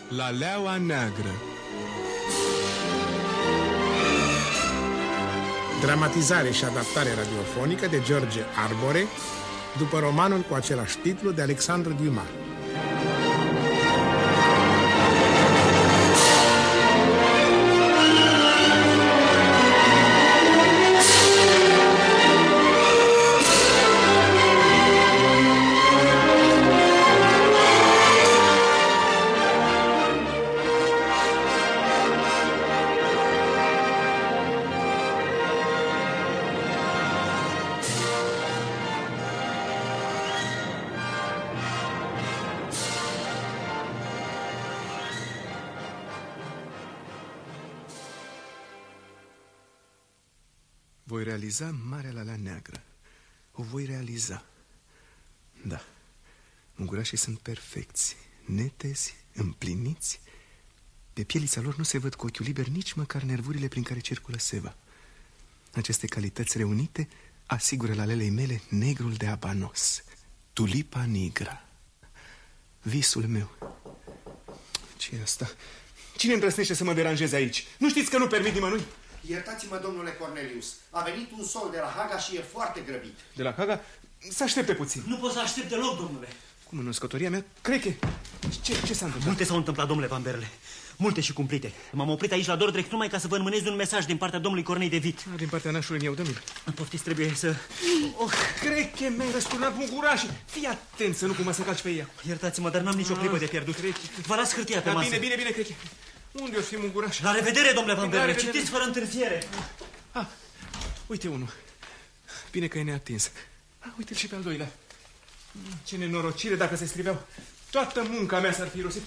La Leaua Neagră. Dramatizare și adaptare radiofonică de George Arbore, după romanul cu același titlu de Alexandre Dumas. Voi realiza Marea Lalea Neagră. O voi realiza. Da. Mungurașii sunt perfecți, netezi, împliniți. Pe pielița lor nu se văd cu ochiul liber nici măcar nervurile prin care circulă seva. Aceste calități reunite asigură lalelei mele negrul de abanos, tulipa nigra. Visul meu. Ce e asta? Cine îndrăsnește să mă deranjeze aici? Nu știți că nu permit nimănui? Iertați-mă, domnule Cornelius. A venit un sol de la Haga și e foarte grăbit. De la Haga? Să aștepte puțin. Nu pot să aștept deloc, domnule. Cum, în născătoria mea? Cred că... Ce s-a întâmplat? Multe s-au întâmplat, domnule Van Berle. Multe și cumplite. M-am oprit aici la Dordrecht numai ca să vă înmânez un mesaj din partea domnului Cornei de Vit. Din partea nașului meu, domnule. Poftiți, trebuie să... Cred că mi-ai răsturnat mungurașii. Fii atent să nu cumva să calci pe ea. Iertați-mă, dar n-am nicio clipă de pierdut. Vă las hârtia pe masă. Bine, Creche. Unde o fi munguraș? La revedere, domnule Van Berle. Citiți fără întârziere. Uite unul. Bine că e neatins. Uite-l și pe al doilea. Ce nenorocire dacă se scriveau. Toată munca mea s-ar fi irosit.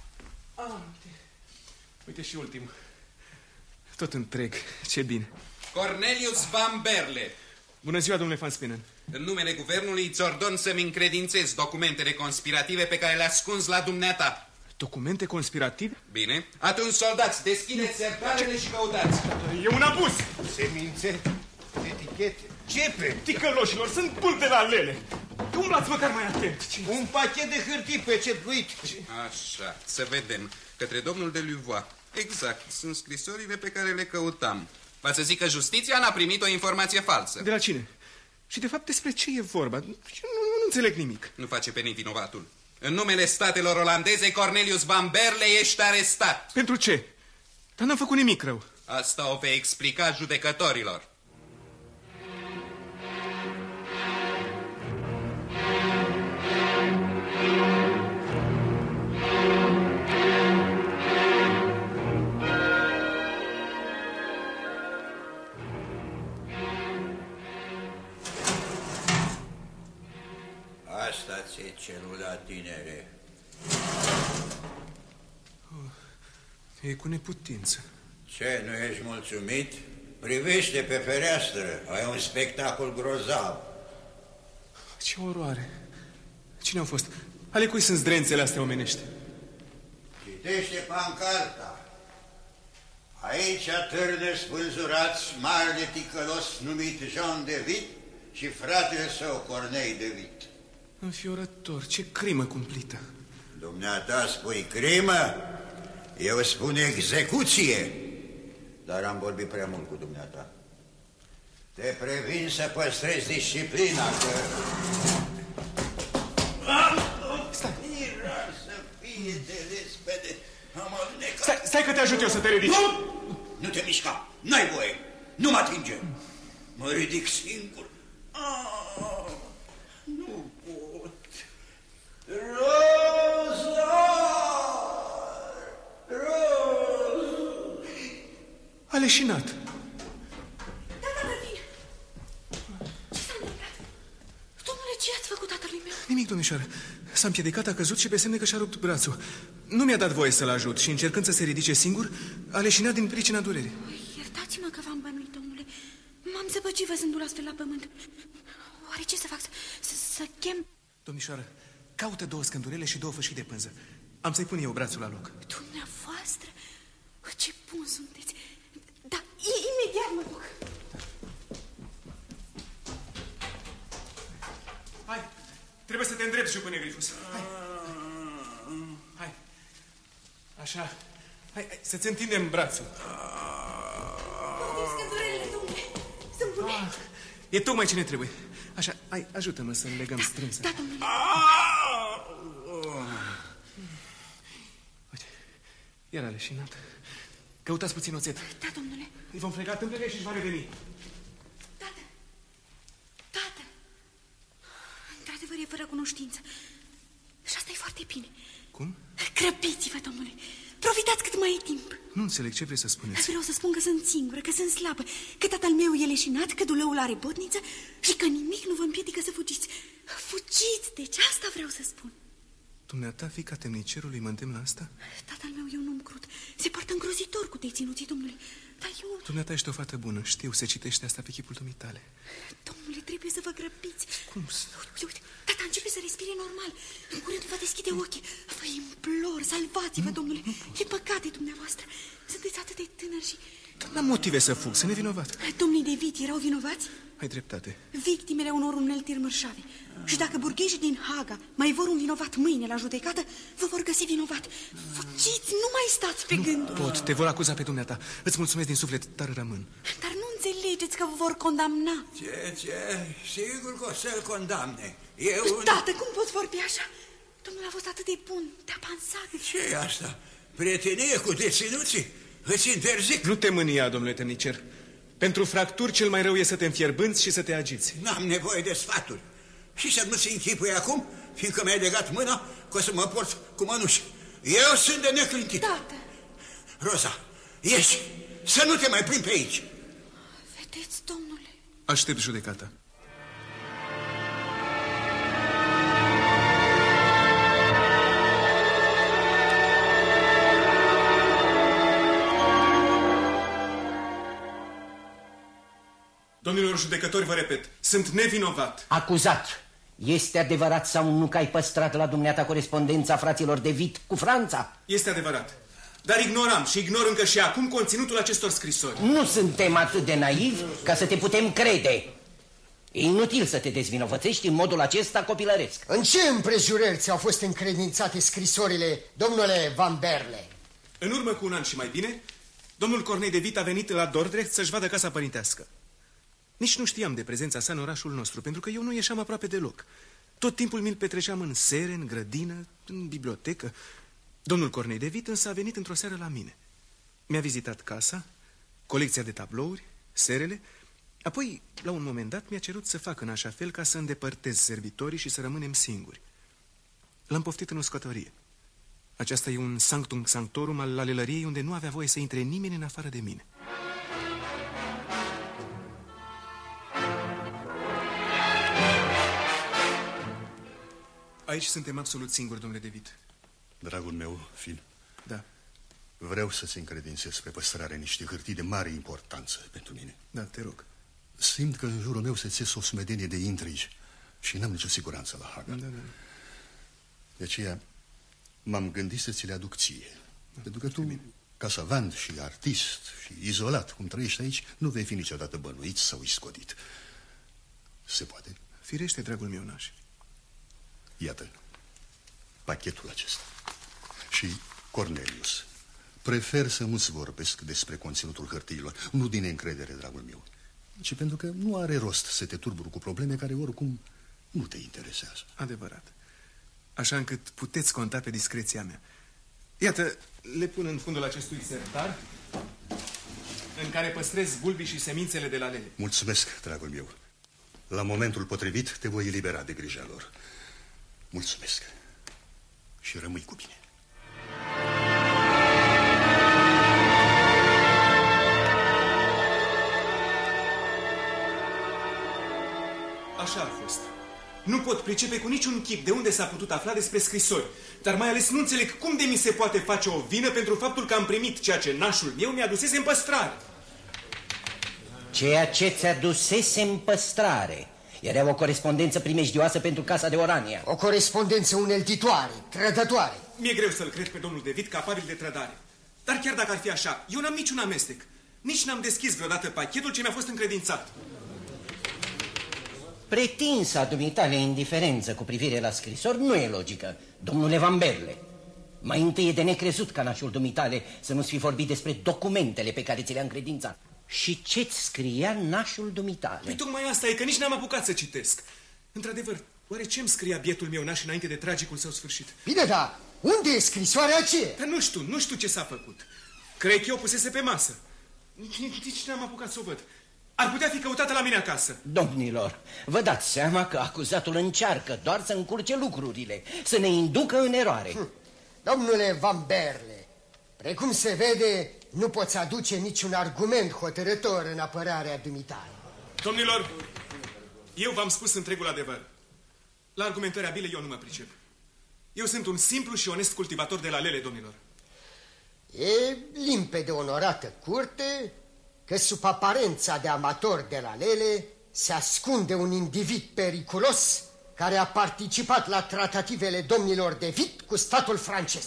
Uite și ultimul. Tot întreg. Ce bine. Cornelius Van Berle. Bună ziua, domnule Van Spinnen. În numele guvernului îți ordon să-mi încredințez documentele conspirative pe care le ascunzi la dumneata. Documente conspirative? Bine. Atunci, soldați, deschideți sertarele și căutați. E un abuz! Semințe, etichete. Ce pe? Ticăloșilor, sunt pulte la lele. Umblați măcar mai atent. Un pachet de hârtii pecetuit. Așa, să vedem. Către domnul de Luvois. Exact, sunt scrisorile pe care le căutam. Va să zic că justiția n-a primit o informație falsă. De la cine? Și de fapt despre ce e vorba? Nu înțeleg nimic. Nu face pe nevinovatul. În numele statelor olandeze, Cornelius Van Berle, ești arestat. Pentru ce? Dar n-am făcut nimic rău. Asta o vei explica judecătorilor. Asta ți-e celula, tinere. E cu neputință. Ce, nu ești mulțumit? Privește pe fereastră, ai un spectacol grozav. Ce oroare! Cine au fost? Ale cui sunt zdrențele astea omenești? Citește pancarta. Aici târnă spânzurați mare de ticălos numit Jean de Vit și fratele său Cornei de Vit. Înfiorător, ce crimă cumplită! Dumneata spui crimă? Eu spun execuție. Dar am vorbit prea mult cu dumneata. Te previn să păstrezi disciplina, că... Stai! Era să fie de lespede. Am alunecat. Stai că te ajut eu să te ridici. Nu! Nu te mișca. N-ai voie. Nu mă atinge. Mă ridic singur. Nu pot. A leșinat. Da, vin. Ce s-a întâmplat? Domnule, ce ați făcut tatălui meu? Nimic, domnișoară. S-a împiedicat, a căzut și pe semne că și-a rupt brațul. Nu mi-a dat voie să-l ajut și, încercând să se ridice singur, a leșinat din pricina durerii. Iertați-mă că v-am bănuit, domnule. M-am zăpăcit văzându-l astfel la pământ. Oare ce să fac? Să chem... Domnișoară, caută 2 scândurele și 2 fășii de pânză. Am să-i pun eu brațul la loc. Dumneavoastră? Ce bun sunteți! Da, imediat mă duc. Hai, trebuie să te îndrepți, jupâne Grifus. Hai. Așa. Hai, să-ți întindem brațul. Scăturile, domnule, sunt bune. E tocmai ce ne trebuie. Așa, hai, ajută-mă să ne legăm strâns. Da, domnule. Uite, iar a leșinat. Căutați puțin oțet. Da, domnule. Îi vom frega tâmplele și își va reveni. Tată, tată, într-adevăr e fără cunoștință. Și asta e foarte bine. Cum? Grăbiți-vă, domnule. Profitați cât mai e timp. Nu înțeleg ce vrei să spuneți. Vreau să spun că sunt singură, că sunt slabă, că tatăl meu e leșinat, că dulăul are botniță și că nimic nu vă împiedică să fugiți. Fugiți, deci asta vreau să spun. Dumneata, fiica temnicerului, mă întem la asta? Tatăl meu e un om crud. Se poartă îngrozitor cu deținuții, domnule. Dar eu... Dumneata ești o fată bună, știu, se citește asta pe chipul dumitale. Domnule, trebuie să vă grăbiți. Cum? Uite, tata începe să respire normal. În curând va deschide ochii. Vă implor, salvați-vă, domnule. E păcate dumneavoastră. Sunteți atât de tânăr și... N-am motive să fug, sunt nevinovat. Domnii de Vit erau vinovați? Ai dreptate. Victimele unor uneltiri mărșave. Și dacă burgheșii din Haga mai vor un vinovat mâine la judecată, vă vor găsi vinovat. Fugiți, nu mai stați pe gânduri. Pot, te vor acuza pe dumneata. Îți mulțumesc din suflet, dar rămân. Dar nu înțelegeți că vă vor condamna. Ce? Sigur că o să-l condamne. Eu... Tată, cum poți vorbi așa? Domnul a fost atât de bun, te-a pansat. Ce e asta? Prietenie cu deținuții? Îți interzic. Nu te mânia, domnule temnicer. Pentru fracturi cel mai rău e să te înfierbânți și să te agiți. N-am nevoie de sfaturi. Și să nu-ți închipui acum, fiindcă mi-ai legat mâna, că o să mă port cu mănuși. Eu sunt de neclintit. Tată. Roza, ieși, să nu te mai plimbi pe aici. Vedeți, domnule. Aștept judecata. Domnilor judecători, vă repet, sunt nevinovat. Acuzat, este adevărat sau nu că ai păstrat la dumneata corespondența fraților de Vit cu Franța? Este adevărat, dar ignoram și ignor încă și acum conținutul acestor scrisori. Nu suntem atât de naivi ca să te putem crede. E inutil să te dezvinovățești în modul acesta copilăresc. În ce împrejurări ți-au fost încredințate scrisorile, domnule Van Berle? În urmă cu un an și mai bine, domnul Cornei de Vit a venit la Dordrecht să-și vadă casa părintească. Nici nu știam de prezența sa în orașul nostru, pentru că eu nu ieșeam aproape deloc. Tot timpul mi-l petreceam în sere, în grădină, în bibliotecă. Domnul Cornei de Vit însă a venit într-o seară la mine. Mi-a vizitat casa, colecția de tablouri, serele. Apoi, la un moment dat, mi-a cerut să fac în așa fel ca să îndepărtez servitorii și să rămânem singuri. L-am poftit în uscătorie. Aceasta e un sanctum sanctorum al lalelăriei unde nu avea voie să intre nimeni în afară de mine. Aici suntem absolut singuri, domnule de Vit. Dragul meu, Fin. Da. Vreau să-ți încredințez pe păstrare niște hârtii de mare importanță pentru mine. Da, te rog. Simt că în jurul meu se țes o sumedenie de intrigi și n-am nicio siguranță la Haga. Da. De aceea m-am gândit să ți le aduc ție. Pentru că tu, ca savant și artist și izolat cum trăiești aici, nu vei fi niciodată bănuit sau iscodit. Se poate? Firește, dragul meu naș. Iată pachetul acesta. Și, Cornelius, prefer să nu-ți vorbesc despre conținutul hârtiilor, nu din încredere, dragul meu, ci pentru că nu are rost să te turburi cu probleme care oricum nu te interesează. Adevărat. Așa încât puteți conta pe discreția mea. Iată, le pun în fundul acestui sertar în care păstrez bulbii și semințele de lalele. Mulțumesc, dragul meu. La momentul potrivit te voi elibera de grija lor. Mulțumesc. Și rămâi cu bine. Așa a fost. Nu pot pricepe cu niciun chip de unde s-a putut afla despre scrisori, dar mai ales nu înțeleg cum de mi se poate face o vină pentru faptul că am primit ceea ce nașul meu mi-a dusese în păstrare. Ceea ce ți-a dusese în păstrare era o corespondență primejdioasă pentru Casa de Orania. O corespondență uneltitoare, trădătoare. Mi-e greu să-l cred pe domnul de Vit capabil de trădare. Dar chiar dacă ar fi așa, eu n-am niciun amestec. Nici n-am deschis vreodată pachetul ce mi-a fost încredințat. Pretinsa dumitale indiferență cu privire la scrisori nu e logică, domnule Van Berle. Mai întâi e de necrezut ca nașul dumitale să nu-ți fi vorbit despre documentele pe care ți le-a încredințat. Și ce-ți scria nașul dumitale? Păi tocmai asta e, că nici n-am apucat să citesc. Într-adevăr, oare ce-mi scria bietul meu naș înainte de tragicul său sfârșit? Bine, dar unde e scrisoarea aceea? Dar nu știu ce s-a făcut. Cred că eu pusese pe masă. Nici n-am apucat să o văd. Ar putea fi căutată la mine acasă. Domnilor, vă dați seama că acuzatul încearcă doar să încurce lucrurile, să ne inducă în eroare. Domnule Van Berle, precum se vede, nu poți aduce niciun argument hotărător în apărarea dumitale. Domnilor, eu v-am spus întregul adevăr. La argumentări abile eu nu mă pricep. Eu sunt un simplu și onest cultivator de lalele, domnilor. E limpede, onorată curte, că sub aparența de amator de lalele se ascunde un individ periculos care a participat la tratativele domnilor de Witt cu statul francez.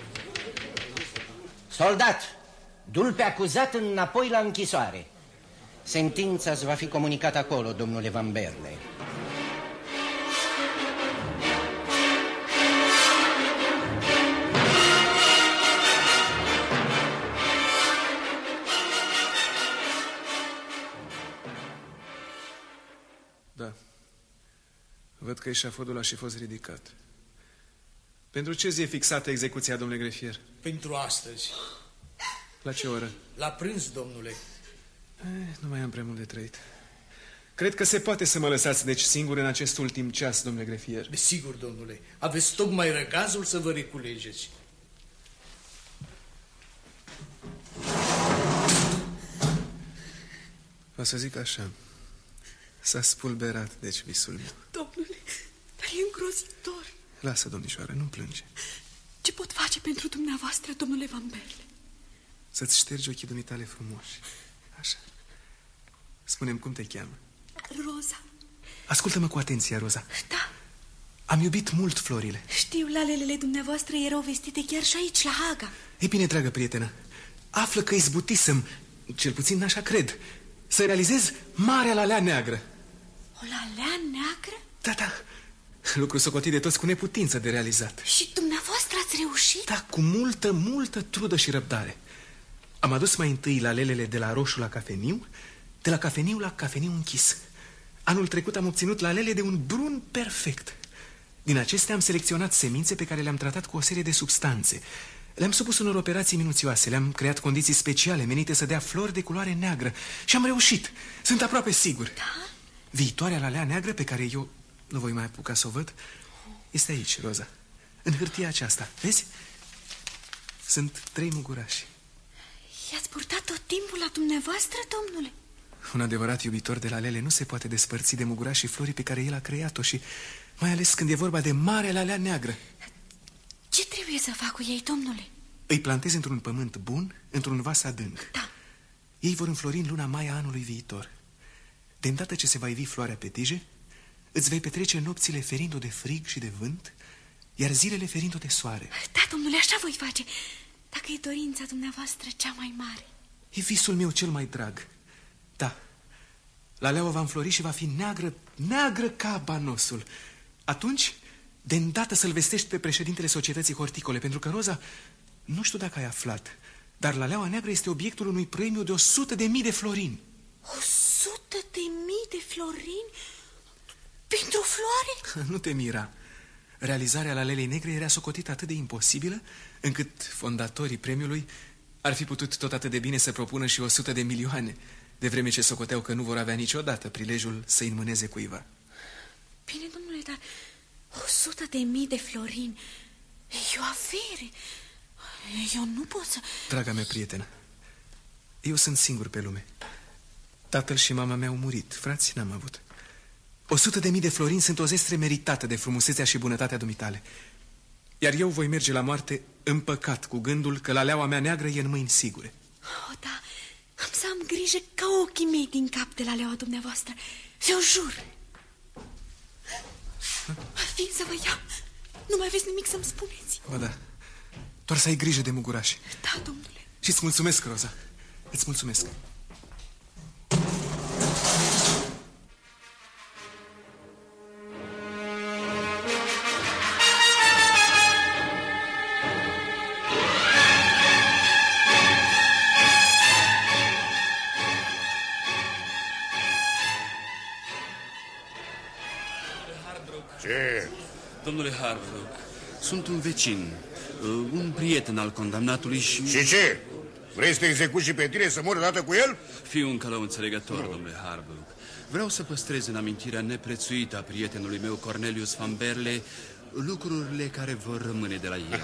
Soldat, du-l pe acuzat înapoi la închisoare. Sentința îți va fi comunicată acolo, domnule Van Berle. Da. Văd că eșafodul a și fost ridicat. Pentru ce zi e fixată execuția, domnule grefier? Pentru astăzi. La ce oră? La prânz, domnule. Nu mai am prea mult de trăit. Cred că se poate să mă lăsați deci singur în acest ultim ceas, domnule grefier. Desigur, domnule. Aveți tocmai răgazul să vă reculegeți. O să zic așa. S-a spulberat, deci, visul meu. Domnule, dar e îngrozitor. Lasă, domnișoară, nu plânge. Ce pot face pentru dumneavoastră, domnule Van Berle? Să-ți ștergi ochii dumitale frumoși. Așa. Spune-mi, cum te cheamă? Roza. Ascultă-mă cu atenție, Roza. Da. Am iubit mult florile. Știu, lalelele dumneavoastră erau vestite chiar și aici, la Haga. E bine, dragă prietenă, află că izbutisem, cel puțin așa cred, să realizez marea lalea neagră. O lalea neagră? Da, da. Lucru socotit de toți cu neputință de realizat. Și dumneavoastră ați reușit? Da, cu multă trudă și răbdare. Am adus mai întâi lalelele de la roșu la cafeniu, de la cafeniu la cafeniu închis. Anul trecut am obținut lalele de un brun perfect. Din acestea am selecționat semințe pe care le-am tratat cu o serie de substanțe. Le-am supus unor operații minuțioase, le-am creat condiții speciale menite să dea flori de culoare neagră. Și am reușit, sunt aproape sigur. Da? Viitoarea lalea neagră pe care eu nu voi mai apuca să o văd este aici, Roza, în hârtia aceasta, vezi? Sunt 3 mugurași. I-ați purtat tot timpul la dumneavoastră, domnule? Un adevărat iubitor de lalele nu se poate despărți de mugurași și florii pe care el a creat-o și mai ales când e vorba de mare lalea neagră. Ce trebuie să fac cu ei, domnule? Îi plantezi într-un pământ bun, într-un vas adânc. Da. Ei vor înflori în luna mai a anului viitor. De îndată ce se va ivi floarea pe tije, îți vei petrece nopțile ferindu de frig și de vânt, iar zilele ferindu de soare. Da, domnule, așa voi face, dacă e dorința dumneavoastră cea mai mare. E visul meu cel mai drag. Da, laleaua va înflori și va fi neagră ca banosul. Atunci, de îndată să-l vestești pe președintele Societății Horticole, pentru că, Roza, nu știu dacă ai aflat, dar laleaua neagră este obiectul unui premiu de 100.000 de florini. 100.000 de florini? Pentru floare? Nu te mira. Realizarea lalelei negre era socotită atât de imposibilă, încât fondatorii premiului ar fi putut tot atât de bine să propună și 100 de milioane, de vreme ce socoteau că nu vor avea niciodată prilejul să înmâneze cuiva. Bine, domnule, dar 100.000 de florini e o avere. Eu nu pot să... Draga mea prietenă, eu sunt singur pe lume. Tatăl și mama mea au murit, frați n-am avut. 100.000 de florini sunt o zestre meritată de frumusețea și bunătatea dumitale. Iar eu voi merge la moarte împăcat cu gândul că laleaua mea neagră e în mâini sigure. Oh, da, am să am grijă ca ochii mei din cap de laleaua dumneavoastră. Eu jur. Vin să vă iau. Nu mai aveți nimic să-mi spuneți. Ba da, doar să ai grijă de mugurași. Da, domnule. Și îți mulțumesc, Roza. Îți mulțumesc. Harbrook, sunt un vecin, un prieten al condamnatului și... Și ce? Vrei să te execuți și pe tine, să mori odată cu el? Fii un călău înțelegător, domnule Harbrook. Vreau să păstrez în amintirea neprețuită a prietenului meu, Cornelius Van Berle, lucrurile care vor rămâne de la el.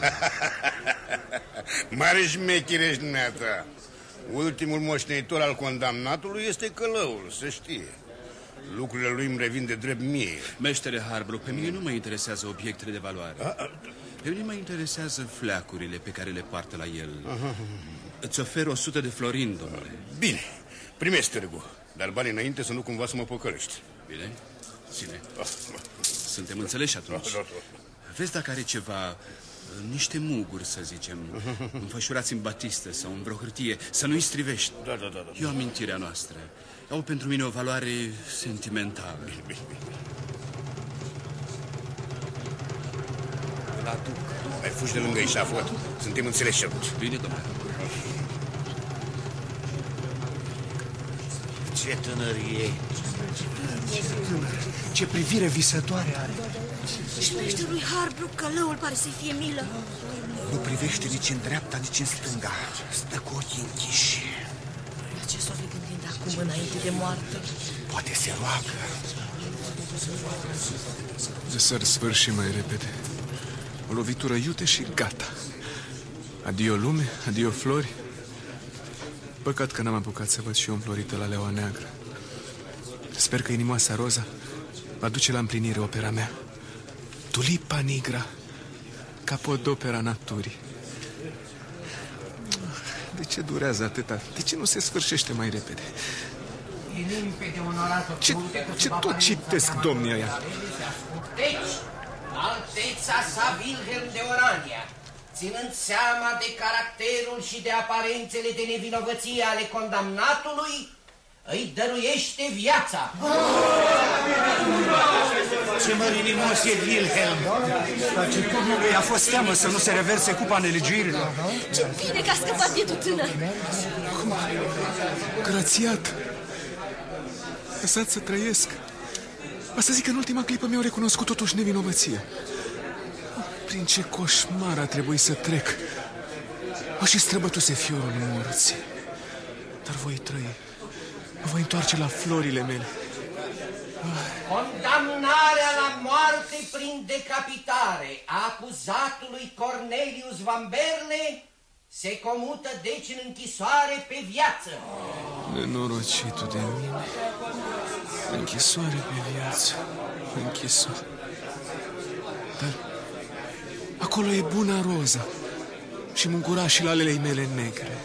Mare șmecher ești dumneata. Ultimul moștenitor al condamnatului este călăul, să știe. Lucrurile lui îmi revin de drept mie. Meștere Harbrook, pe mine nu mă interesează obiectele de valoare. Pe mine mă interesează fleacurile pe care le poartă la el. Îți ofer 100 de florini, domnule. Bine, primesc târgul, dar banii înainte să nu cumva să mă păcălești. Bine, ține. Suntem înțeleși atunci. Vezi dacă are ceva, niște muguri, să zicem, înfășurați în batistă sau în vreo hârtie, să nu-i strivești. Da. E o amintire a noastră. Au pentru mine o valoare sentimentală. Bine. Îl aduc. Mai fugi de lângă eșafod. Suntem înțeleși atunci. Bine, domnule. Ce tânărie! Ce privire visătoare are! Și meșterului Harbrook, călăul, pare să-i fie milă. Nu privește nici în dreapta, nici în stânga. Stă cu ochii închiși. La ce s-o fi gândit acum înainte de moarte? Poate se roagă. Să sfârși mai repede. O lovitură iute și gata. Adio lume, adio flori. Păcat că n-am apucat să văd și eu înflorită la Leaua Neagră. Sper că inimoasa Roza va duce la împlinire opera mea. Tulipa nigra, capodopera naturii. De ce durează atâta? De ce nu se sfârșește mai repede? Ce tot citesc, domnii ăia? Deci, Alteța sa Wilhelm de Orania, ținând seama de caracterul și de aparențele de nevinovăție ale condamnatului, îi dăruiește viața. Ce mărinimos e Wilhelm! Domnului a fost teamă să nu se reverse cupa nelegiuirilor. Ce bine că a scăpat bietul tânăr! Grațiat! Lăsați să trăiesc. Va să zic că în ultima clipă mi-au recunoscut totuși nevinovăția. Prin ce coșmar a trebuit să trec. Și străbătuse fiorul morții. Dar voi trăi. Mă voi întoarce la florile mele. Condamnarea la moarte prin decapitare a acuzatului Cornelius Van Berle se comută deci în închisoare pe viață. Nenorocitul de mine. Închisoare pe viață. Închisoare. Dar acolo e buna Roza și mungurașii lalelei mele negre.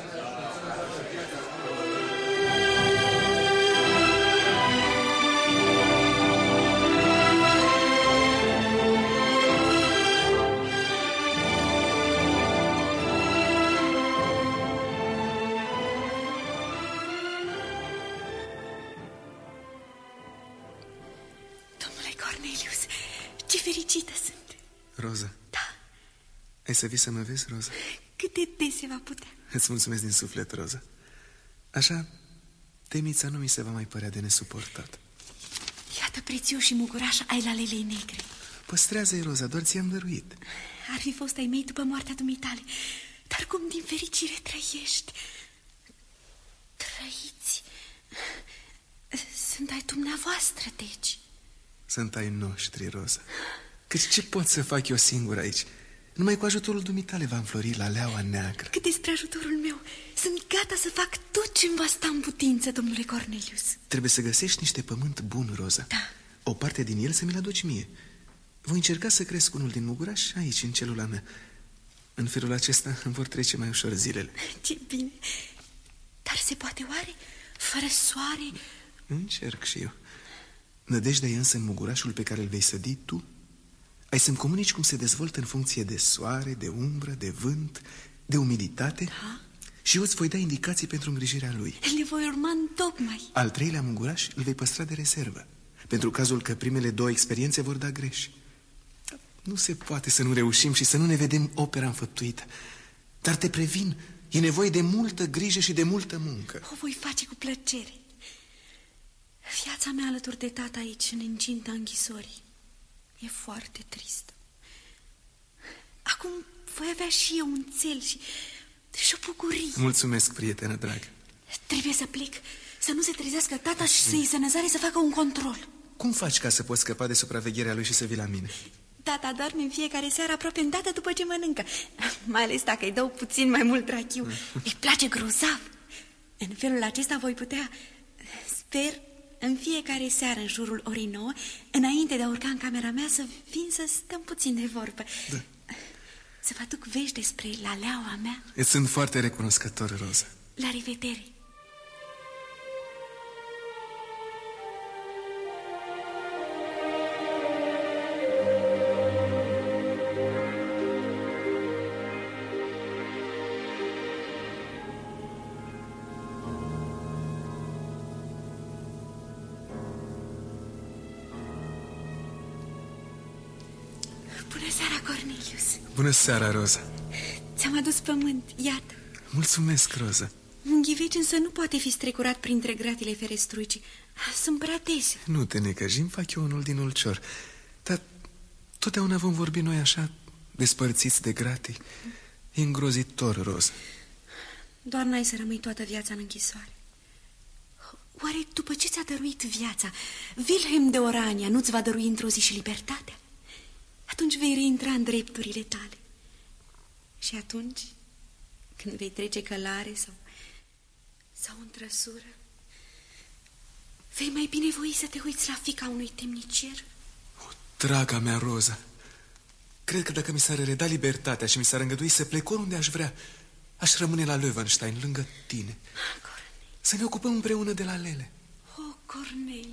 Roza. Da. Ai să vii să mă vezi, Roza? Cât de des se va putea. Îți mulțumesc din suflet, Roza. Așa, temnița nu mi se va mai părea de nesuportat. Iată prețioși muguraș ai la lelei negre. Păstrează-i, Roza, doar ți-am dăruit. Ar fi fost ai mei după moartea dumitale. Dar cum din fericire trăiești? Trăiți. Sunt ai dumneavoastră, deci. Sunt ai noștri, Roza. Căci ce pot să fac eu singur aici? Numai cu ajutorul dumitale va înflori la Leaua Neagră. Cât despre ajutorul meu, sunt gata să fac tot ce-mi va sta în putință, domnule Cornelius. Trebuie să găsești niște pământ bun, Roza. Da. O parte din el să mi-l aduci mie. Voi încerca să cresc unul din muguraș aici, în celula mea. În felul acesta îmi vor trece mai ușor zilele. Ce bine. Dar se poate oare? Fără soare? Încerc și eu. Nădejdea e însă în mugurașul pe care îl vei sădi tu. Ai să-mi comunici cum se dezvoltă în funcție de soare, de umbră, de vânt, de umiditate. Da. Și eu îți voi da indicații pentru îngrijirea lui. Le voi urma întocmai. Al treilea munguraș îl vei păstra de rezervă, pentru cazul că primele două experiențe vor da greș. Nu se poate să nu reușim și să nu ne vedem opera înfăptuită. Dar te previn, e nevoie de multă grijă și de multă muncă. O voi face cu plăcere. Viața mea alături de tata aici, în incinta închisorii, e foarte tristă. voi avea și eu un țel și o bucurie. Mulțumesc, prietenă dragă. Trebuie să plec, să nu se trezească tata și să-i sănăzare să facă un control. Cum faci ca să poți scăpa de supravegherea lui și să vii la mine? Tata doarme în fiecare seară aproape îndată după ce mănâncă. Mai ales dacă îi dau puțin mai mult rachiu. Îi place grozav. În felul acesta voi putea, sper, în fiecare seară în jurul orei 9, înainte de a urca în camera mea, să vin să stăm puțin de vorbă. Da. Să vă aduc vești despre laleaua mea. Îți sunt foarte recunoscător, Roza. La revedere. Bună seara, Cornelius. Bună seara, Roza. Ți-am adus pământ, iată. Mulțumesc, Roza. Un ghiveci însă nu poate fi strecurat printre gratile ferestruicii. Sunt prea dese. Nu te necăji, îmi fac eu unul din ulcior. Dar totdeauna vom vorbi noi așa, despărțiți de gratii. E îngrozitor, Roza. Doar n-ai să rămâi toată viața în închisoare. Oare după ce ți-a dăruit viața, Wilhelm de Orania nu-ți va dărui într-o zi și libertatea? Atunci vei reintra în drepturile tale. Și atunci, când vei trece călare sau în trăsură, vei mai binevoi să te uiți la fiica unui temnicier? Draga mea, Roza, cred că dacă mi s-ar reda libertatea și mi s-ar îngădui să plec oriunde aș vrea, aș rămâne la Löwenstein, lângă tine. Să ne ocupăm împreună de la Lele. Oh, Cornelius!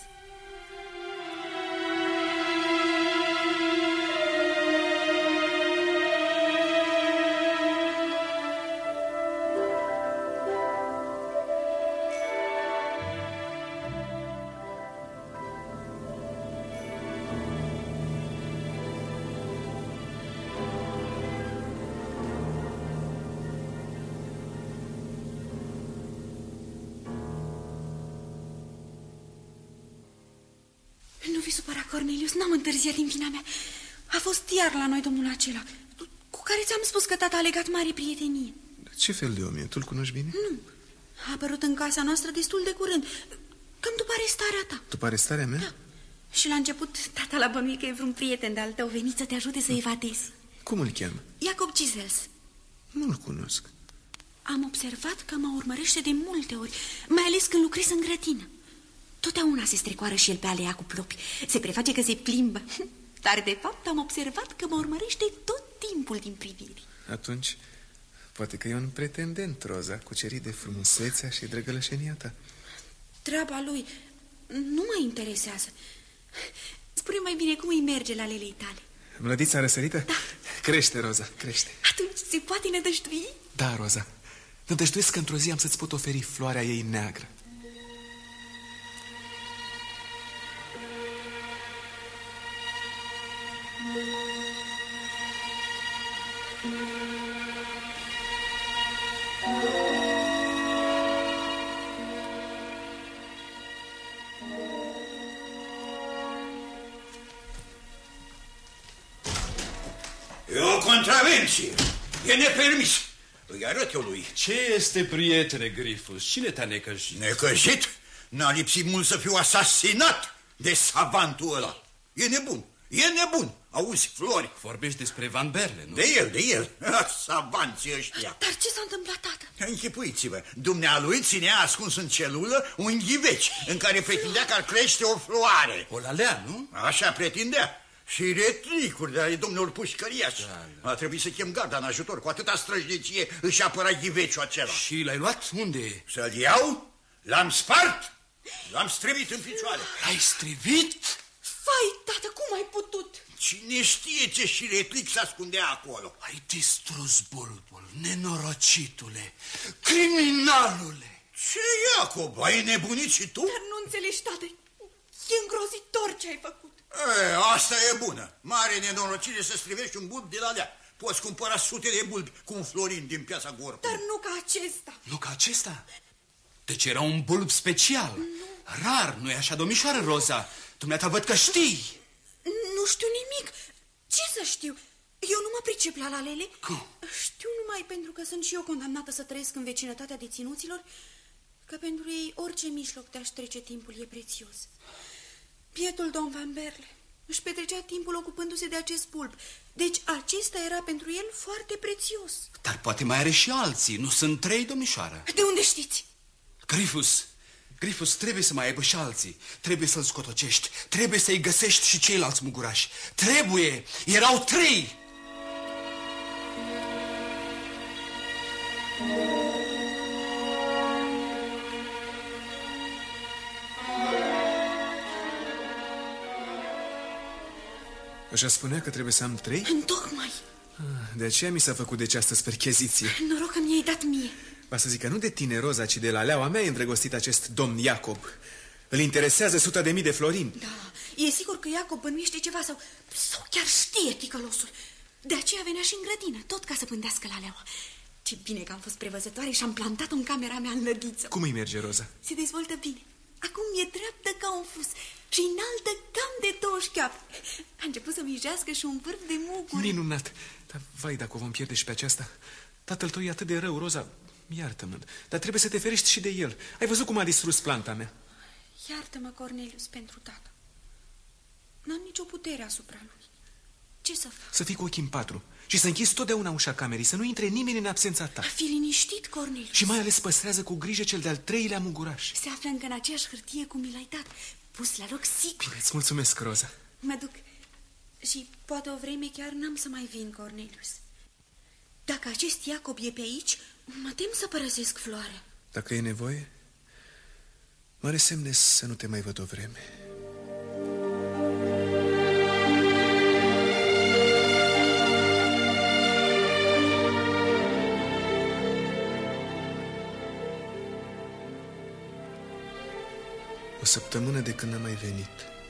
Cornelius, n-am întârziat din vina mea. A fost iar la noi domnul acela, cu care ți-am spus că tata a legat mare prietenie. Ce fel de om e? Tu-l cunoști bine? Nu. A apărut în casa noastră destul de curând, cam după arestarea ta. După arestarea mea? Da. Și la început tata l-a bănuit că e vreun prieten de-al tău venit să te ajute să evadezi. Cum îl cheamă? Jacob Gisels. Nu-l cunosc. Am observat că mă urmărește de multe ori, mai ales când lucrez în grădină. Totdeauna se strecoară și el pe alea cu plopi. Se preface că se plimbă. Dar de fapt am observat că mă urmărește tot timpul din priviri. Atunci, poate că e un pretendent, Roza, cucerit de frumusețea și drăgălășenia ta. Treaba lui nu mă interesează. Spune mai bine cum îi merge la lelei tale. Mlădița răsărită? Da. Crește, Roza, crește. Atunci se poate nădăjdui? Da, Roza. Nădăjduiesc că într-o zi am să-ți pot oferi floarea ei neagră. E o contravenție. E nepermis. Îi arăt eu lui. Ce este, prietene Grifus? Cine te-a necăjit? Necăjit? N-a lipsit mult să fiu asasinat de savantul ăla. E nebun. E nebun. Auzi, Flori? Vorbești despre Van Berle, nu? De el. Savanții ăștia. Dar ce s-a întâmplat, tată? Închipuiți-vă, dumnealui ținea ascuns în celulă un ghiveci în care pretindea că ar crește o floare. O lalea, nu? Așa pretindea. Și retlicuri de ale domnilor pușcăriaș. Da. A trebuit să chem garda în ajutor. Cu atâta străjnicie își apăra ghiveciul acela. Și l-ai luat? Unde? Să-l iau? L-am spart? L-am strivit în picioare. L-ai strivit? Vai, tată, cum ai putut? Cine știe ce și replic se ascundea acolo. Ai distrus bulbul, nenorocitule, criminalule. Ce, Iacob, ai nebunit și tu? Dar nu înțelegi, tată, e îngrozitor ce ai făcut. Asta e bună. Mare nenorocire să strivești un bulb de la lea. Poți cumpăra sute de bulbi cu un florin din piața Gorcului. Dar nu ca acesta. Nu ca acesta? Deci era un bulb special. Nu. Rar, nu-i așa, domnișoară Roza? Dumneata văd că știi. Nu știu nimic. Ce să știu? Eu nu mă pricep la lalele. Cum? Știu numai pentru că sunt și eu condamnată să trăiesc în vecinătatea deținuților, că pentru ei orice mijloc de a-și trece timpul e prețios. Bietul domn Van Berle își petrecea timpul ocupându-se de acest pulp. Deci acesta era pentru el foarte prețios. Dar poate mai are și alții. Nu sunt 3, domnișoară? De unde știți? Grifus trebuie să mai aibă și alții. Trebuie să-l scotocești. Trebuie să-i găsești și ceilalți mugurași. Trebuie! Erau 3! Așa spunea că trebuie să am 3? Întocmai. De aceea mi s-a făcut de această spercheziție. Noroc că mi-ai dat mie. Va să zic că nu de tine, Roza, ci de la leaua mea e îndrăgostit acest domn Iacob. Îl interesează 100.000 de florini. Da, e sigur că Iacob bănuiește ceva sau chiar știe ticălosul. De aceea venea și în grădină, tot ca să pândească la leaua. Ce bine că am fost prevăzătoare și am plantat-o în camera mea în lădiță. Cum îi merge, Roza? Se dezvoltă bine. Acum e dreaptă ca un fus și înaltă cam de 2 șchiape. A început să mijească și un vârf de muguri. Minunat! Dar, vai, dacă o vom pierde și pe aceasta. Tatăl tău e atât de rău, Roza. Iartă-mă, dar trebuie să te ferești și de el. Ai văzut cum a distrus planta mea? Iartă-mă, Cornelius, pentru tată. N-am nicio putere asupra lui. Ce să fac? Să fii cu ochii în 4 și să închizi totdeauna ușa camerei, să nu intre nimeni în absența ta. Fi liniștit, Cornelius. Și mai ales păstrează cu grijă cel de-al 3-lea muguraș. Se află încă în aceeași hârtie cum mi l-ai dat. Pus la loc sigur. Bine, îți mulțumesc, Roza. Mă duc. Și poate o vreme chiar n-am să mai vin, Cornelius. Dacă acest Iacob e pe aici, mă tem să părăsesc floarea. Dacă e nevoie, mă resemnez să nu te mai văd o vreme. O săptămână de când n-am mai venit.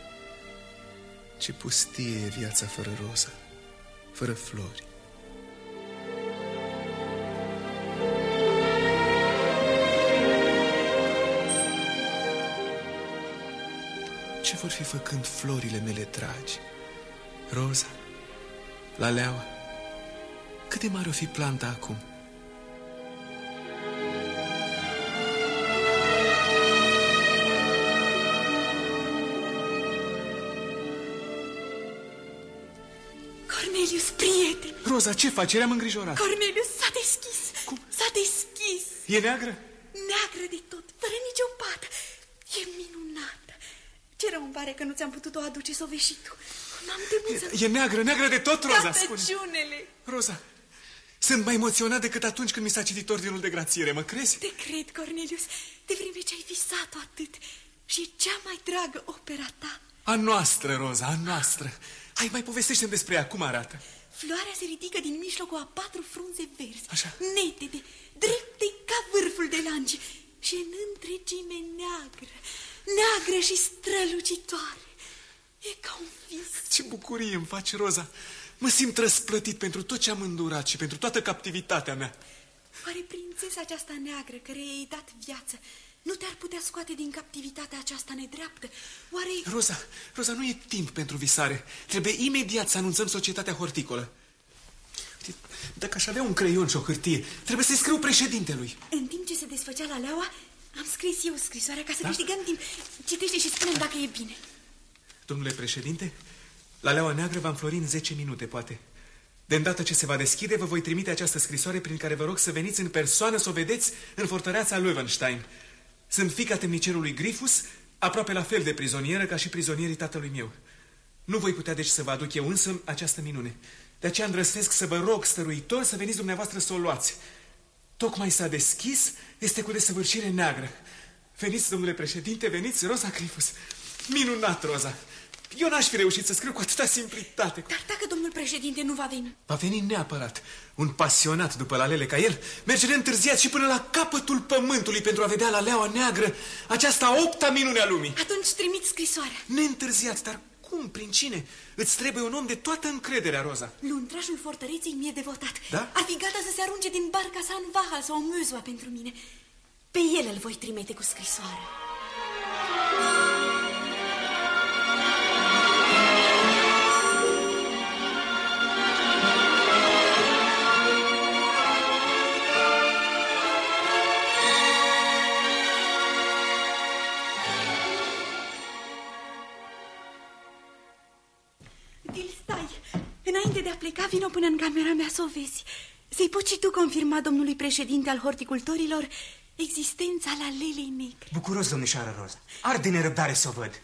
Ce pustie e viața fără Roza, fără flori. Ce vor fi făcând florile mele dragi? Roza, la leaua. Cât de mare o fi planta acum? Cornelius, prieten! Roza, ce faci? Eram îngrijorat. Cornelius, s-a deschis! Cum? S-a deschis! E neagră? Neagră de tot, fără nicio pată. E minunată. Ce rău îmi pare că nu ți-am putut-o aduce să o vezi și tu. M-am temut să... E neagră, neagră de tot, Roza, spune. Tăciunele! Roza, sunt mai emoționat decât atunci când mi s-a citit ordinul de grațiere, mă crezi? Te cred, Cornelius, de vreme ce ai visat-o atât. Și e cea mai dragă opera ta. A noastră, Roza, a noastră. Hai, mai povestește-mi despre ea, cum arată? Floarea se ridică din mijlocul a 4 frunze verzi, așa, netede, drepte ca vârful de lanci și în întregime neagră, neagră și strălucitoare. E ca un vis. Ce bucurie îmi face, Roza. Mă simt răsplătit pentru tot ce am îndurat și pentru toată captivitatea mea. Oare prințesa aceasta neagră, care i-ai dat viață, nu te-ar putea scoate din captivitatea aceasta nedreaptă? Oare... Roza, nu e timp pentru visare. Trebuie imediat să anunțăm societatea horticolă. Uite, dacă aș avea un creion și o hârtie, trebuie să-i scriu președintelui. În timp ce se desfăcea la leaua, am scris eu scrisoarea ca să câștigăm timp. Citește și spune-mi dacă e bine. Domnule președinte, la leaua neagră va înflori în 10 minute, poate. De îndată ce se va deschide, vă voi trimite această scrisoare prin care vă rog să veniți în persoană să o vedeți în fortăreața Löwenstein. Sunt fiica temnicerului Grifus, aproape la fel de prizonieră ca și prizonierii tatălui meu. Nu voi putea deci să vă aduc eu însă această minune. De aceea îndrăznesc să vă rog, stăruitor, să veniți dumneavoastră să o luați. Tocmai s-a deschis, este cu desăvârșire neagră. Veniți, domnule președinte, veniți, Roza Grifus. Minunat, Roza. Eu n-aș fi reușit să scriu cu atâta simplitate. Dar dacă domnul președinte nu va veni? Va veni neapărat. Un pasionat după lalele ca el merge neîntârziat și până la capătul pământului pentru a vedea la leaua neagră aceasta 8-a minune a lumii. Atunci trimit scrisoarea. Neîntârziat, dar cum? Prin cine? Îți trebuie un om de toată încrederea, Roza. Luntrașul fortăreței mi-e devotat. Da? Ar fi gata să se arunce din barca sa în Vahal sau în Mözua pentru mine. Pe el îl voi trimite cu scrisoarea. vino până în camera mea să o vezi. Să-i poți și tu confirma domnului președinte al horticultorilor existența lalelei negre. Bucuros, domnișoară Roza. Arde nerăbdare să o văd.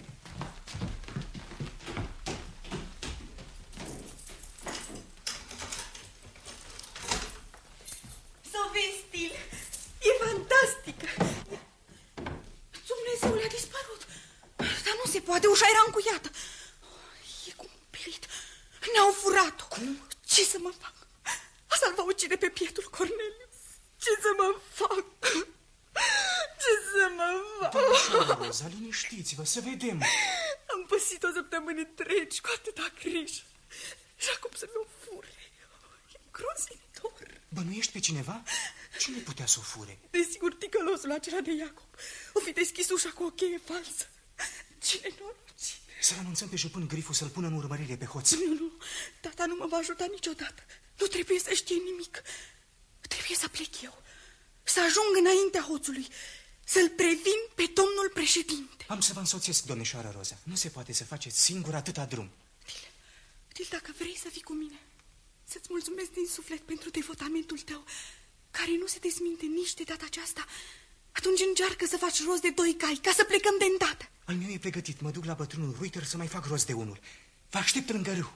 Să o vezi, Til. E fantastică. Dumnezeule, a dispărut. Dar nu se poate, ușa era încuiată. E cumplit. Ne-au furat-o. Cum? Ce să mă fac? Asta îl va ucide pe pietul Cornelius. Ce să mă fac? Ce să mă fac? Domnișoară Roza, liniștiți-vă, să vedem. Am păsit o săptămână întregi cu atâta grijă. Și acum să mi-o fure. E grozitor. Bănuiești pe cineva? Cine putea să o fure? Desigur, ticălosul acela de Iacob. O fi deschis ușa cu o cheie falsă. Cine norocine? Să-l anunțăm pe jupân Grifu să-l pună în urmărire pe hoț. Nu, tata nu mă va ajuta niciodată. Nu trebuie să știe nimic. Trebuie să plec eu. Să ajung înaintea hoțului. Să-l previn pe domnul președinte. Am să vă însoțesc, domnișoară Roza. Nu se poate să faceți singur atâta drum. Til, dacă vrei să fii cu mine, să-ți mulțumesc din suflet pentru devotamentul tău, care nu se dezminte nici de data aceasta, atunci încearcă să faci rost de 2 cai, ca să plecăm de îndată. Al meu e pregătit. Mă duc la bătrânul Ruiter să mai fac rost de unul. Vă aștept lângă râu.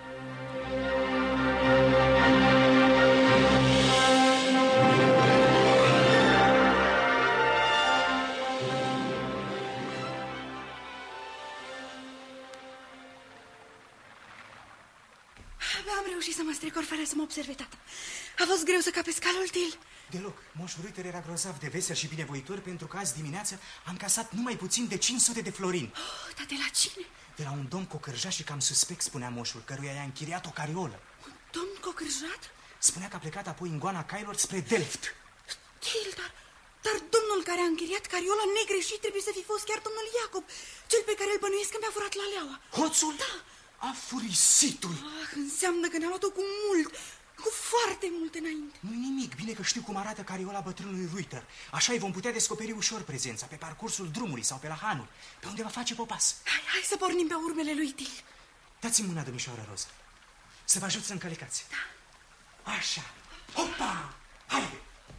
Am reușit să mă strecor fără să mă observe tata. A fost greu să capesc calul, Til. Deloc. Moș Ruiter era grozav de vesel și binevoitor pentru că azi dimineață am casat numai puțin de 500 de florini. Oh, dar de la cine? De la un domn cocârjat și cam suspect, spunea moșul, căruia i-a închiriat o cariolă. Un domn cocârjat? Spunea că a plecat apoi în goana cailor spre Delft. Til, dar domnul care a închiriat cariola negreșit trebuie să fi fost chiar domnul Iacob, cel pe care îl bănuiesc că mi-a furat laleaua. Hoțul? Da. Afurisitul! Înseamnă că ne-a luat-o cu mult, cu foarte mult înainte. Nu-i nimic, bine că știu cum arată cariola bătrânului Ruiter. Așa îi vom putea descoperi ușor prezența, pe parcursul drumului sau pe la hanul, pe unde va face popas. Hai să pornim pe urmele lui Til. Dați-mi mâna, domnișoară Roza, să vă ajut să încălecați. Da. Așa, hopa, haide!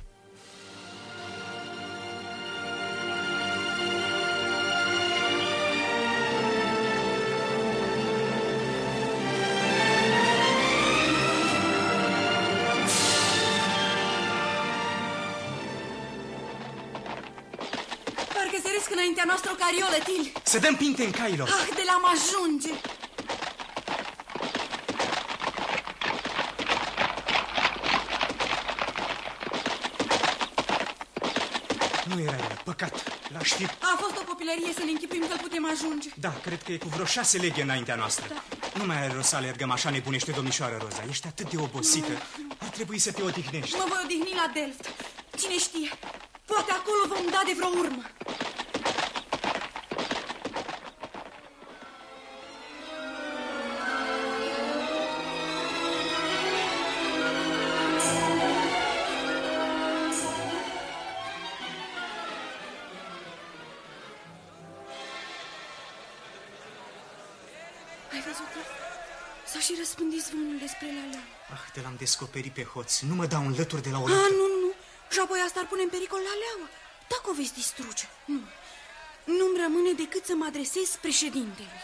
Înaintea noastră o cariolă, Til. Să dăm pinte în cailor. Ah, de la-am ajunge. Nu era el, păcat, la știri. A fost o copilărie să ne închipuim că putem ajunge. Da, cred că e cu vreo 6 leghe înaintea noastră. Da. Nu mai are rost să alergăm așa nebunește, domnișoară Roza. Ești atât de obosită. Ar trebui să te odihnești. Mă voi odihni la Delft. Cine știe, poate acolo vom da de vreo urmă. Ai văzut? S-a și răspândit zvonul despre lalea. Ah, te l-am descoperit pe hoț. Nu mă dau în lături de la o lătură. Ah, nu. Și apoi asta ar pune în pericol laleaua. Dacă o veți distruge. Nu-mi rămâne decât să mă adresez președintelui.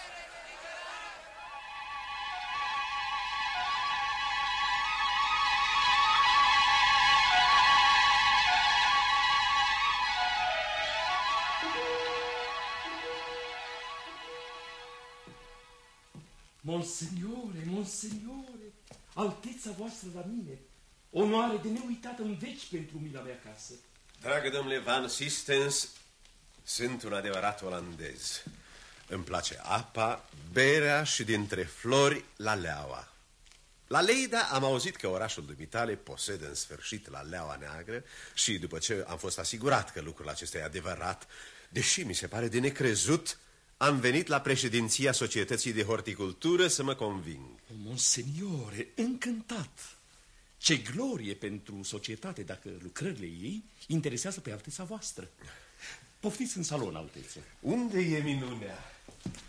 Monseniore, alteța voastră la mine, onoare de neuitată în veci pentru mila mea casă. Dragă domnule Van Sistens, sunt un adevărat olandez. Îmi place apa, berea și dintre flori laleaua. La Leida am auzit că orașul dumitale posedă în sfârșit laleaua neagră și după ce am fost asigurat că lucrul acesta e adevărat, deși mi se pare de necrezut, am venit la președinția Societății de Horticultură să mă conving. Monseniore, încântat! Ce glorie pentru societate dacă lucrările ei interesează pe alteța voastră. Poftiți în salon, alteță. Unde e minunea? Tocmai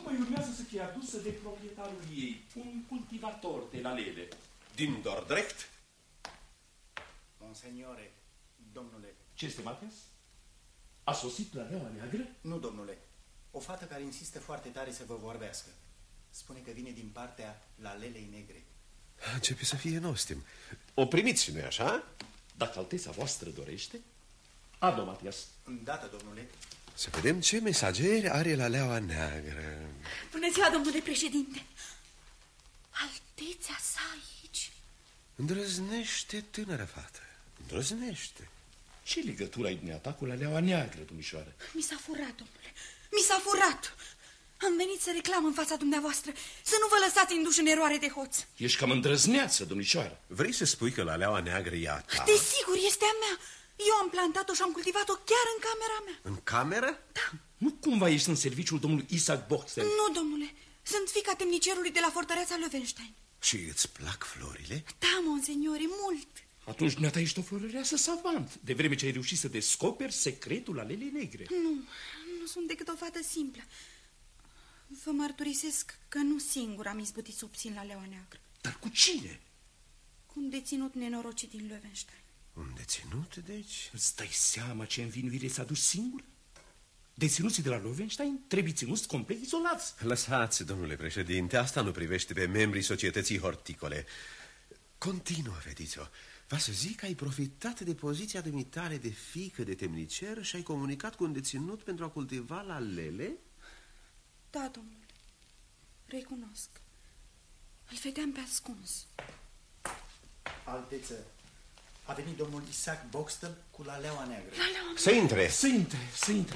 Apoi urmează să fie adusă de proprietarul ei, un cultivator de la Lele. Din Dordrecht? Monseniore, domnule. Ce este, Matias? A sosit la Leaua Neagră? Nu, domnule. O fată care insistă foarte tare să vă vorbească. Spune că vine din partea la Lelei Negre. Începe să fie nostim. O primiți, nu-i așa? Dacă Alteța voastră dorește. Ado, Matias. Îndată, domnule. Să vedem ce mesageri are la Leaua Neagră. Bună ziua, domnule președinte. Altețea sa aici. Îndrăznește, tânără fată. Îndrăznește. Ce legătură ai dumneata cu la Leaua Neagră, domnișoară? Mi s-a furat, domnule. Mi s-a furat. Am venit să reclam în fața dumneavoastră să nu vă lăsați induși în eroare de hoț. Ești cam îndrăzneață, domnișoară. Vrei să spui că la Leaua Neagră e a ta? Desigur, este a mea. Eu am plantat-o și am cultivat-o chiar în camera mea. În cameră? Da. Nu cumva ești în serviciul domnului Isaac Boxtel? Nu, domnule. Sunt fiica temnicerului de la fortăreața Löwenstein. Și îți plac florile? Da, monseniore, mult. Atunci dumneata ești o florăreasă savant, de vreme ce ai reușit să descoperi secretul la Lelei Negre. Nu sunt decât o fată simplă. Vă mărturisesc că nu singur am izbutit să obțin la Leaua Neagră. Dar cu cine? Cu un deținut nenorocit din Löwenstein. Un deținut, deci? Îți dai seama ce învinuire s-a dus singur? Deținuții de la Löwenstein trebuie ținuți complet izolați. Lăsați, domnule președinte, asta nu privește pe membrii societății horticole. Continuă, fetițo. Va să zic că ai profitat de poziția dumitale de fiică de temnicer și ai comunicat cu un deținut pentru a cultiva la Lele? Da, domnule. Recunosc. Îl vedeam pe ascuns. Alteță, a venit domnul Isaac Boxtel cu la Leaua Neagră. Să intre! Să intre, să intre.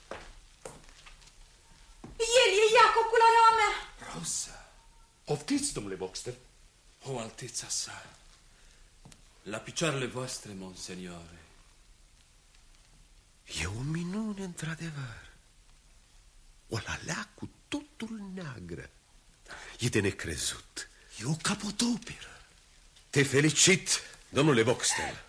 El e Iacob cu la Leaua mea! Rosa! Poftiți, domnule Boxtel. O, Alteța sa, la picioarele voastre, monseniore. E o minune, într-adevăr. O lalea cu totul neagră. E de necrezut. E o capodoperă. Te felicit, domnule Boxtel.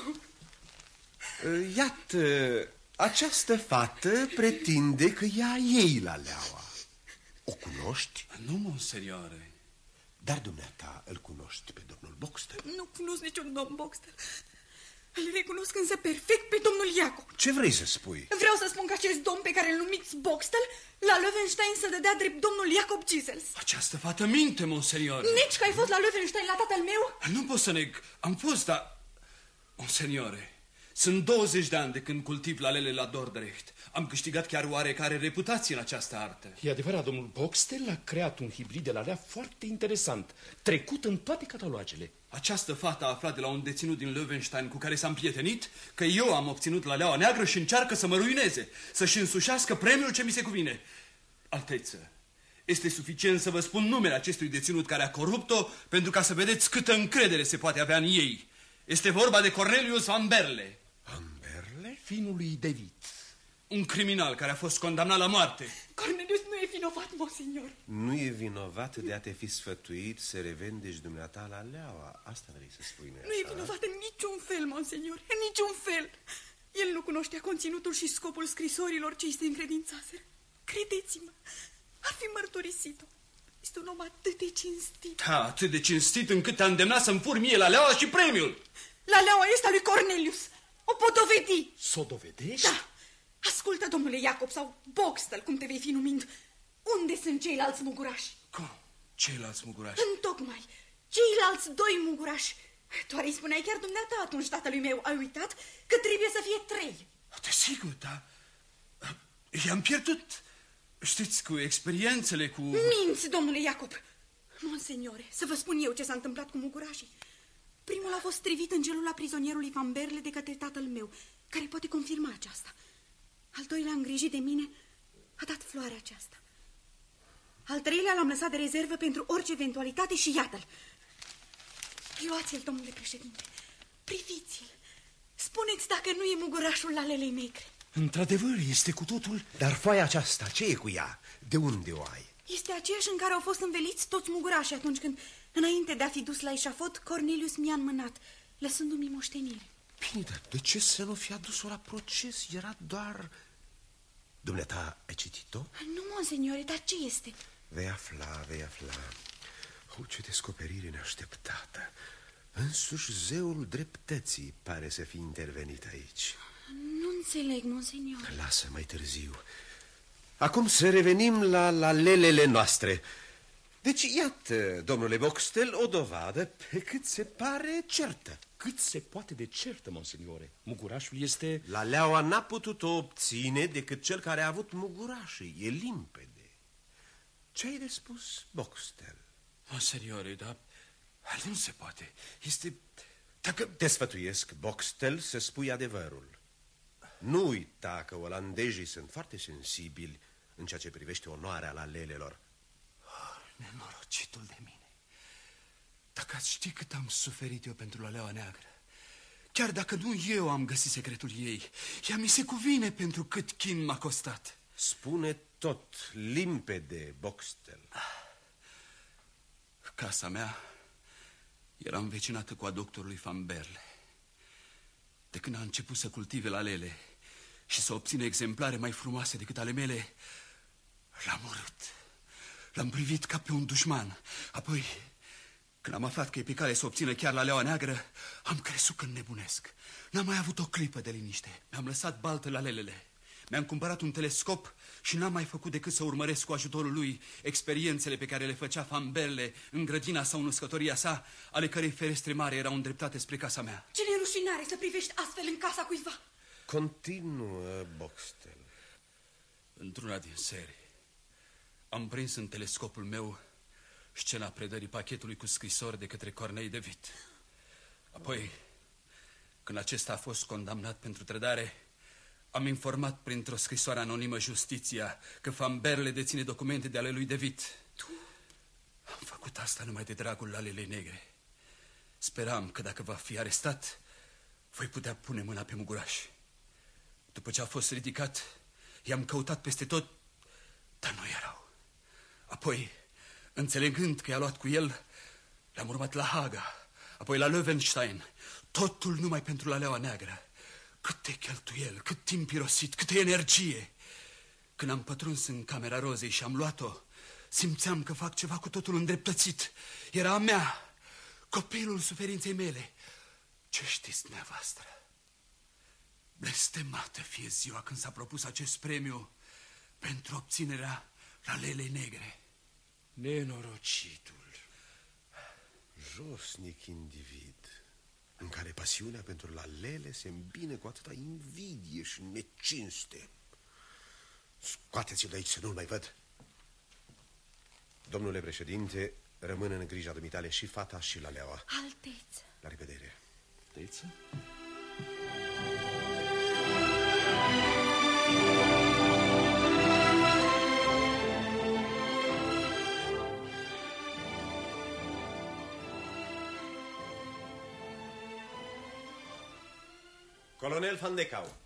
Iată, această fată pretinde că ea ei la Leaua. O cunoști? Nu, monseniore. Dar dumneata îl cunoști pe domnul Boxtel? Nu cunosc niciun domn Boxtel. Îl recunosc însă perfect pe domnul Iacob. Ce vrei să spui? Vreau să spun că acest domn pe care îl numiți Boxtel, la Löwenstein să dădea drept domnul Iacob Gisels. Această fată minte, monseniore. Nici că ai fost la Löwenstein la tatăl meu? Nu pot să neg. Am fost, dar... Monseniore, sunt 20 de ani de când cultiv lalele la Dordrecht. Am câștigat chiar oarecare reputație în această artă. E adevărat, domnul Boxtel a creat un hibrid de lalea foarte interesant, trecut în toate catalogele. Această fată a aflat de la un deținut din Löwenstein cu care s-a împrietenit că eu am obținut la Leaua Neagră și încearcă să mă ruineze, să-și însușească premiul ce mi se cuvine. Alteță, este suficient să vă spun numele acestui deținut care a corupt-o pentru ca să vedeți câtă încredere se poate avea în ei. Este vorba de Cornelius Van Berle. Van Berle? Fiul lui David. Un criminal care a fost condamnat la moarte. Cornelius nu e vinovat, monsenior. Nu e vinovat de a te fi sfătuit să revendești dumneata la Leaua. Asta vrei să spui, nu-i așa? Nu e vinovat în niciun fel, monsenior, în niciun fel. El nu cunoștea conținutul și scopul scrisorilor ce îi se încredințaseră. Credeți-mă, ar fi mărturisit-o. Este un om atât de cinstit. Da, atât de cinstit încât te-a îndemnat să-mi fur mie la Leaua și premiul. La Leaua este a lui Cornelius. O pot dovedi. S-o dovedești? Da. Ascultă, domnule Iacob, sau Boxtel, cum te vei fi numind. Unde sunt ceilalți mugurași? Cum? Ceilalți mugurași? Întocmai. Ceilalți doi mugurași. Doar îi spuneai chiar dumneata atunci tatălui meu. Ai uitat că trebuie să fie 3. Desigur, da. I-am pierdut. Știți, cu experiențele, cu... Minți, domnule Iacob. Monseniore, să vă spun eu ce s-a întâmplat cu mugurașii. Primul a fost strivit în gelul prizonierului Van Berle de către tatăl meu, care poate confirma aceasta. Al doilea, îngrijit de mine, a dat floarea aceasta. Al treilea l-am lăsat de rezervă pentru orice eventualitate și iată-l. Luați-l, domnule președinte. Priviți-l. Spuneți dacă nu e mugurașul lalelei negre. Într-adevăr, este cu totul... Dar foaia aceasta, ce e cu ea? De unde o ai? Este aceeași în care au fost înveliți toți mugurașii atunci când, înainte de a fi dus la eșafot, Cornelius mi-a înmânat, lăsându-mi moștenire. Bine, dar de ce să nu fi adus-o la proces? Era doar... Dumneata ai citit-o? Nu, monseniore, dar ce este? Vei afla. Ce descoperire neașteptată. Însuși zeul dreptății pare să fi intervenit aici. Nu înțeleg, monseniore. Lasă mai târziu. Acum să revenim la lelele noastre. Deci, iată, domnule Boxtel, o dovadă pe cât se pare certă. Cât se poate de certă, monseniore. Mugurașul este... Laleaua n-a putut-o obține decât cel care a avut mugurașii. E limpede. Ce ai de spus, Boxtel? Monseniore, dar nu se poate. Este... Dacă te sfătuiesc, Boxtel, să spui adevărul. Nu uita că olandezii sunt foarte sensibili în ceea ce privește onoarea la lelelor. Nenorocitul de mine. Dacă ați ști cât am suferit eu pentru Laleaua Neagră, chiar dacă nu eu am găsit secretul ei, ea mi se cuvine pentru cât chin m-a costat. Spune tot limpede, Boxtel. Casa mea era învecinată cu a doctorului Van Berle. De când a început să cultive lalele și să obțină exemplare mai frumoase decât ale mele, l-am urât. L-am privit ca pe un dușman. Apoi, când am aflat că e pe cale să obțină chiar Laleaua Neagră, am crezut că înnebunesc. N-am mai avut o clipă de liniște. Mi-am lăsat baltă lalelele. Mi-am cumpărat un telescop și n-am mai făcut decât să urmăresc cu ajutorul lui experiențele pe care le făcea Van Berle în grădina sau în uscătoria sa, ale cărei ferestre mari erau îndreptate spre casa mea. Ce nerușinare să privești astfel în casa cuiva! Continuă, Boxtel. Într-una din serii am prins în telescopul meu scena predării pachetului cu scrisori de către Cornei de Witt. Apoi, când acesta a fost condamnat pentru trădare, am informat printr-o scrisoare anonimă justiția că Van Berle deține documente de ale lui de Witt. Tu? Am făcut asta numai de dragul lalelei negre. Speram că dacă va fi arestat, voi putea pune mâna pe muguraș. După ce a fost ridicat, i-am căutat peste tot, dar nu erau. Apoi, înțelegând că i-a luat cu el, l-am urmat la Haga, apoi la Löwenstein, totul numai pentru Laleaua Neagră. Câte cheltuieli, cât timp irosit, câtă energie! Când am pătruns în camera Rozei și am luat-o, simțeam că fac ceva cu totul îndreptățit. Era a mea, copilul suferinței mele. Ce știți dumneavoastră? Blestemată fie ziua când s-a propus acest premiu pentru obținerea lalelei negre. Nenorocitul. Josnic individ, în care pasiunea pentru lalele se îmbine cu atâta invidie și necinste. Scoateți-l de aici să nu-l mai văd. Domnule președinte, rămân în grija dumitale și fata și Laleaua. Alteță. La revedere. Alteță? Colonel Van de Cau,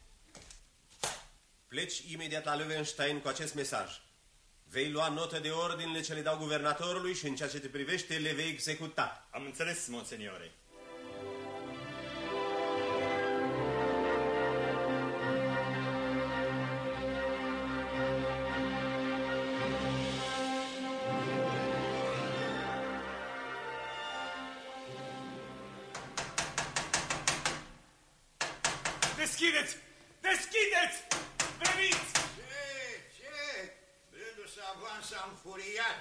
pleci imediat la Löwenstein cu acest mesaj. Vei lua notă de ordinele ce le dau guvernatorului și în ceea ce te privește le vei executa. Am înțeles, monseniore. Deschideți! Deschideți! Veniți! Ce? Vându-se avans am furiat.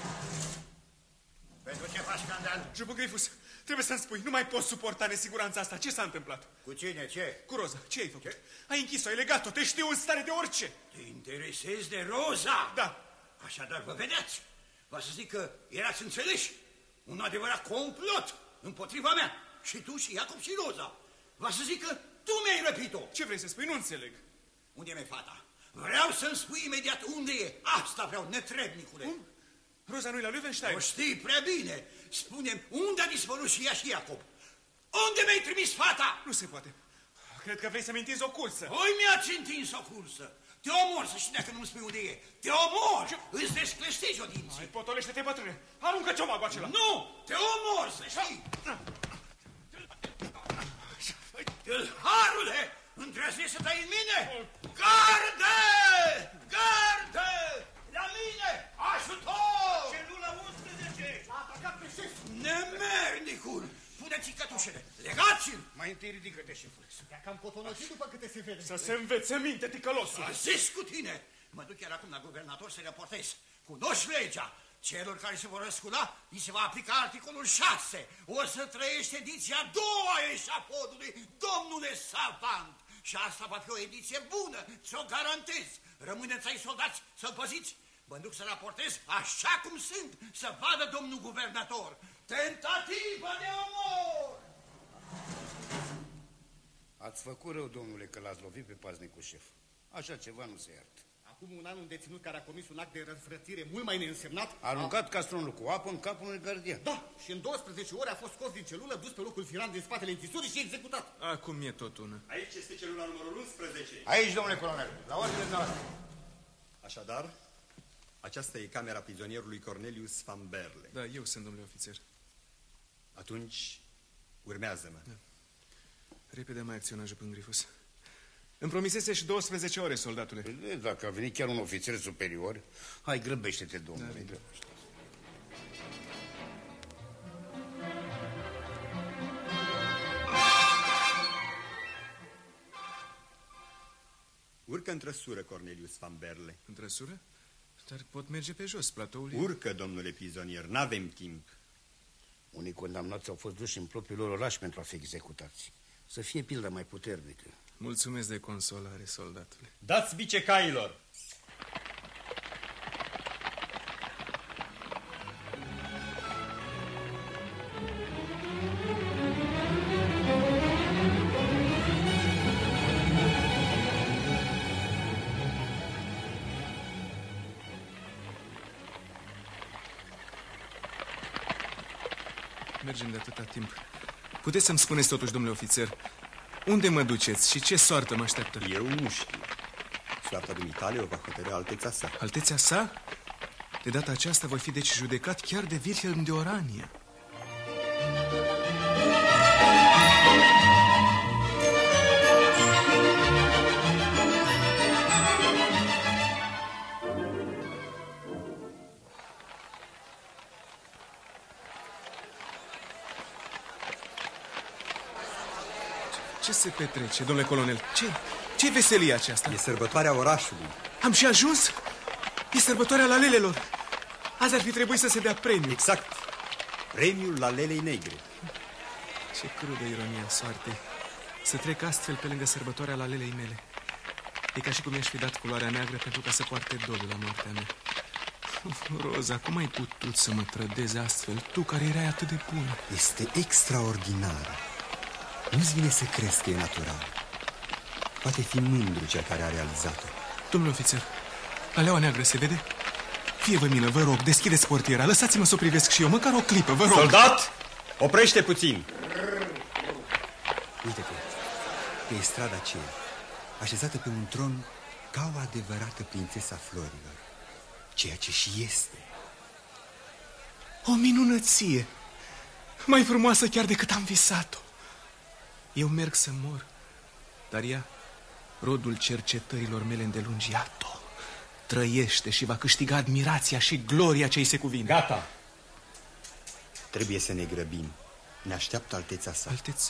Pentru ce faci scandal? Jupogrifus, trebuie să-mi spui, nu mai pot suporta nesiguranța asta. Ce s-a întâmplat? Cu cine, ce? Cu Roza, ce ai făcut? Ai închis-o, ai legat-o, te știu în stare de orice. Te interesezi de Roza? Da. Așadar vă vedeați. Va să zic că erați înțeleși. Un adevărat complot împotriva mea. Și tu și Iacob și Roza. Va să zic că tu mi-ai răpit-o. Ce vrei să spui? Nu înțeleg. Unde mi-e fata? Vreau să-mi spui imediat unde e. Asta vreau, netrebnicule. Cum? Roza nu-i la Löwenstein? O știi prea bine. Spune-mi, unde a dispărut și ea și Iacob? Unde mi-ai trimis fata? Nu se poate. Cred că vrei să-mi întinzi o cursă. Voi mi-ați întins o cursă. Te omor, să știi dacă nu-mi spui unde e. Te omor! Îți descleștezi o dinții. Hai, potolește-te, bătrâne. Aruncă ciomagul acela. Nu! Te omor, să știi! Tâlharule! Îndrăznești să dai în mine? Garde! Garde! La mine! Ajutor! Celula 11! L-a atacat pe șef! Nemernicul! Puneți-i cătușele! Legați-l! Mai întâi ridică-te, șefule. Te-a cam potonosit după câte se vede. Să se învețe minte, ticălosul! A zis cu tine! Mă duc chiar acum la guvernator să raportez. Cunoști legea? Celor care se vor răscula, îi se va aplica articolul 6. O să trăiești ediția a doua a eșafodului, domnule savant. Și asta va fi o ediție bună, ți-o garantez. Rămâneți ai soldați să-l păziți. Mă duc să raportez așa cum sunt, să vadă domnul guvernator. Tentativă de omor! Ați făcut rău, domnule, că l-ați lovit pe paznicul șef. Așa ceva nu se iartă. Acum un an un deținut care a comis un act de răzvrătire mult mai neînsemnat... A aruncat castronul cu apă în capul unui gardian. Da, și în 12 ore a fost scos din celulă, dus pe locul firant din spatele închisorii și executat. Acum e tot una. Aici este celula numărul 11. Aici, domnule colonel, la ordine noastre. Așadar, aceasta e camera prizonierului Cornelius van Berle. Da, eu sunt, domnule ofițer. Atunci, urmează-mă. Da. Repede mai acționajă pe Grifus. Îmi promisese și 12 ore, soldatule. Păi, dacă a venit chiar un ofițer superior, hai, grăbește-te, domnule. Da, Urcă în trăsură, Cornelius van Berle. În trăsură? Dar pot merge pe jos, platoul... Urcă, domnule prizonier, n-avem timp. Unii condamnați au fost duși în propriul lor oraș pentru a fi executați. Să fie pildă mai puternică. Mulțumesc de consolare, soldatule. Dați bice cailor! Mergem de atâta timp. Puteți să-mi spuneți totuși, domnule ofițer, unde mă duceți și ce soartă mă așteaptă? Eu nu știu. Soarta dumitale o va hotărâ alteța sa. Alteția sa? De data aceasta voi fi deci judecat chiar de Wilhelm de Orania. Ce se petrece, domnule colonel? Ce-i veselia aceasta? E sărbătoarea orașului. Am și ajuns? E sărbătoarea lalelelor. Azi ar fi trebuit să se dea premiu. Exact. Premiul lalelei negre. Ce crudă ironia soartei. Să trec astfel pe lângă sărbătoarea lalelei mele. E ca și cum i-aș fi dat culoarea neagră pentru ca să poarte doliu la moartea mea. Roza, cum ai putut să mă trădezi astfel? Tu care erai atât de bună. Este extraordinar. Nu-ți vine să crezi că e natural. Poate fi mândru cel care a realizat-o. Domnule ofițer, aleaua neagră se vede? Fie-vă mină, vă rog, deschideți portiera. Lăsați-mă să o privesc și eu, măcar o clipă, vă rog. Soldat, oprește puțin. Uite-te, pe strada aceea, așezată pe un tron ca o adevărată prințesa florilor. Ceea ce și este. O minunăție. Mai frumoasă chiar decât am visat-o. Eu merg să mor, dar ea, rodul cercetărilor mele îndelungi, iată-o, trăiește și va câștiga admirația și gloria ce-i se cuvine. Gata. Trebuie să ne grăbim. Ne așteaptă alteța sa. Alteță?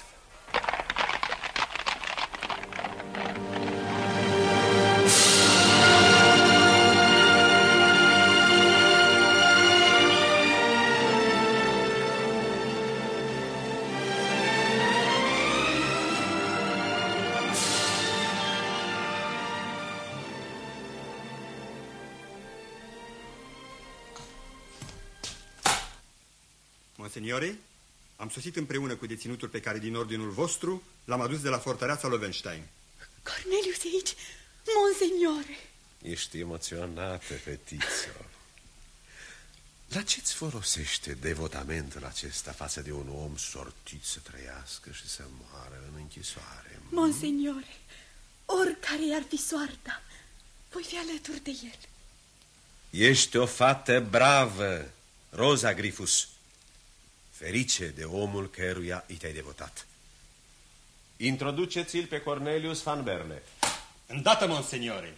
Monseniore, am sosit împreună cu deținutul pe care din ordinul vostru l-am adus de la fortăreața Lovenstein. Cornelius e aici, monseniore. Ești emoționată, fetiță. La ce-ți folosește devotamentul acesta față de un om sortit să trăiască și să moară în închisoare? Monseniore, oricare i-ar fi soarta, voi fi alături de el. Ești o fată bravă, Rosa Grifus. Ferice de omul căruia i te-ai devotat. Introduceți-l pe Cornelius van Berle. Îndată, monseniore.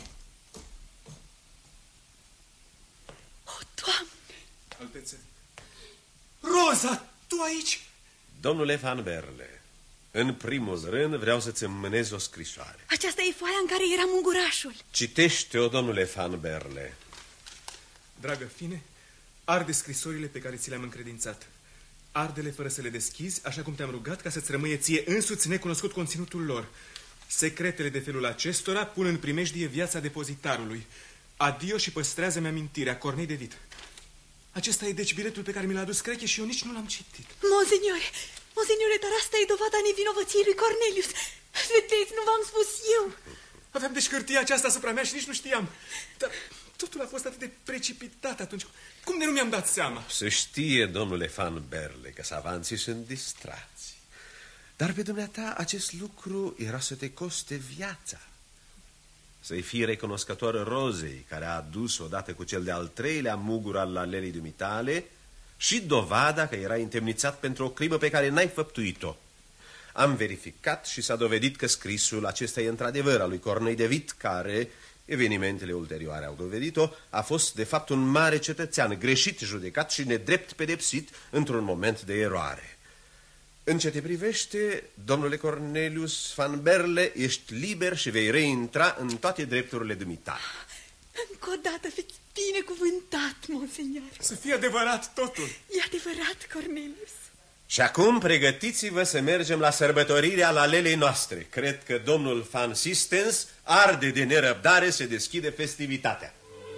O, Doamne! Altețe. Roza, tu aici? Domnule van Berle, în primul rând vreau să-ți înmânez o scrisoare. Aceasta e foaia în care era mungurașul. Citește-o, domnule van Berle. Dragă Fine, arde scrisorile pe care ți le-am încredințat. Arde-le fără să le deschizi, așa cum te-am rugat, ca să-ți rămâie ție însuți necunoscut conținutul lor. Secretele de felul acestora pun în primejdie viața depozitarului. Adio și păstrează-mi amintirea, Cornei de Vit. Acesta e deci biletul pe care mi l-a adus Creche și eu nici nu l-am citit. Monseniore, dar asta e dovada nevinovăției lui Cornelius. Vedeți, nu v-am spus eu. Aveam deci hârtia aceasta asupra mea și nici nu știam. Dar totul a fost atât de precipitat atunci. Cum de nu mi-am dat seama? Să știe, domnule van Berle, că savanții sunt distrați. Dar pe dumneata acest lucru era să te coste viața. Să-i fii recunoscător Rozei, care a adus odată cu cel de-al treilea mugur al lalelei dumitale și dovada că era indemnițat pentru o crimă pe care n-ai făptuit-o. Am verificat și s-a dovedit că scrisul acesta e într-adevăr al lui Cornei de Vit, care, evenimentele ulterioare au dovedit-o, a fost de fapt un mare cetățean, greșit judecat și nedrept pedepsit într-un moment de eroare. În ce te privește, domnule Cornelius van Berle, ești liber și vei reintra în toate drepturile dumitale. Încă o dată fiți binecuvântat, monseigneur. Să fie adevărat totul. E adevărat, Cornelius. Și acum pregătiți-vă să mergem la sărbătorirea lalelei noastre. Cred că domnul Van Sistens arde de nerăbdare să deschide festivitatea.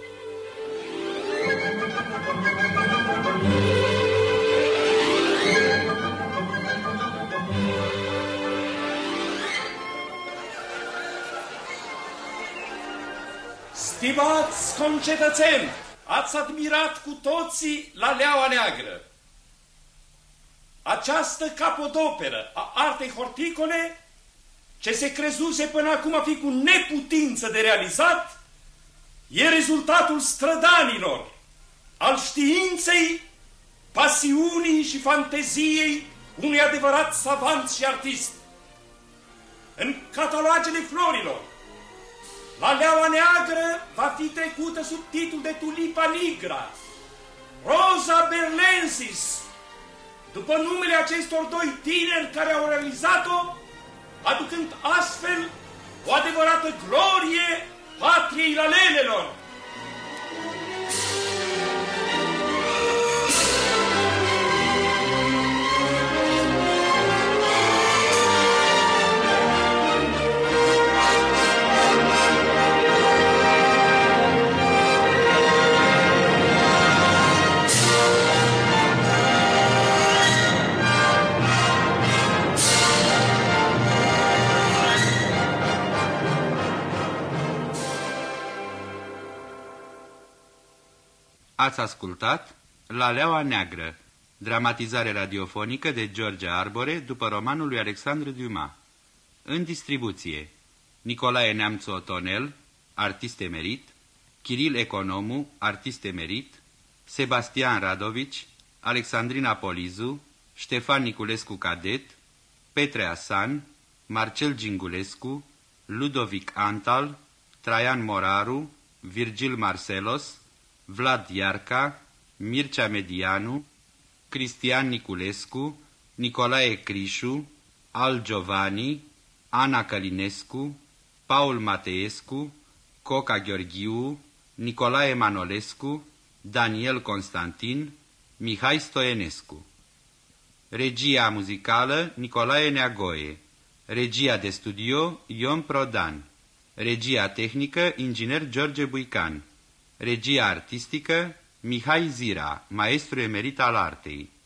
Stimați concetățeni, ați admirat cu toții Laleaua Neagră. Această capodoperă a artei horticole, ce se crezuse până acum a fi cu neputință de realizat, e rezultatul strădanilor, al științei, pasiunii și fanteziei unui adevărat savant și artist. În catalogele florilor, Laleaua Neagră va fi trecută sub titlul de Tulipa Nigra, Rosa Berlensis, după numele acestor doi tineri care au realizat-o, aducând astfel o adevărată glorie patriei lalelelor. Ați ascultat Laleaua Neagră, dramatizare radiofonică de George Arbore după romanul lui Alexandre Dumas. În distribuție: Nicolae Neamțu Otonel, artist emerit, Chiril Economu, artist emerit, Sebastian Radovici, Alexandrina Polizu, Ștefan Niculescu Cadet, Petre Asan, Marcel Gingulescu, Ludovic Antal, Traian Moraru, Virgil Marcelos, Vlad Iarca, Mircea Medianu, Cristian Niculescu, Nicolae Crișu, Al Giovanni, Ana Călinescu, Paul Mateescu, Coca Gheorghiu, Nicolae Manolescu, Daniel Constantin, Mihai Stoienescu. Regia muzicală Nicolae Neagoe. Regia de studio Ion Prodan. Regia tehnică inginer George Buican. Regia artistică Mihai Zira, maestru emerit al artei.